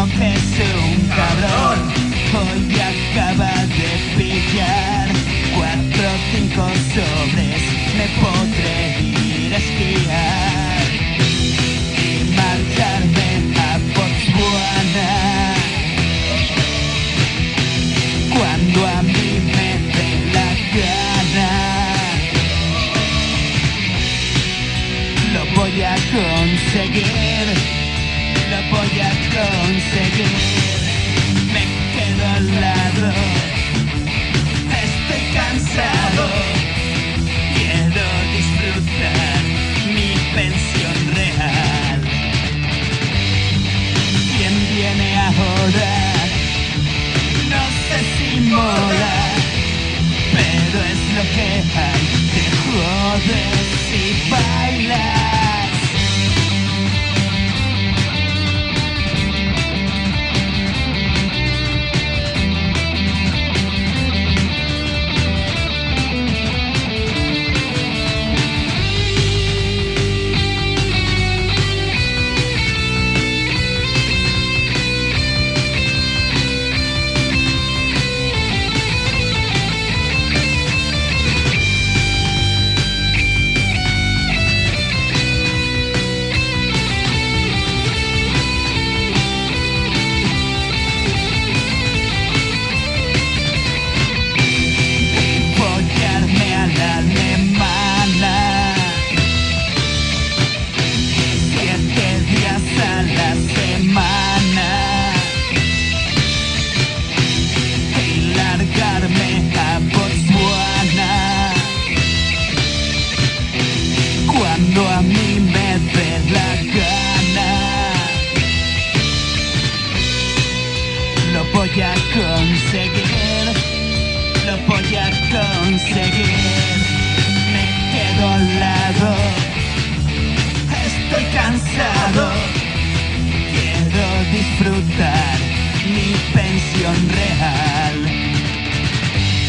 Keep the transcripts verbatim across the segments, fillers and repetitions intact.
que es un cabrón. Hoy acaba de pillar cuatro o cinco sobres. Me podré ir a esquiar y marcharme a Botswana cuando a mí me dé la gana. Lo voy a conseguir, lo voy a conseguir. Me quedo al lado, estoy cansado. Quiero disfrutar mi pensión real. ¿Quién viene ahora? No sé si mola, pero es lo que hay. Te jodes y bailas. Cuando a mí me dé la gana, lo voy a conseguir, lo voy a conseguir. Me quedo al lado, estoy cansado. Quiero disfrutar mi pensión real.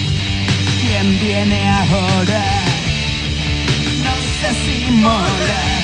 ¿Quién viene ahora? No sé si mola,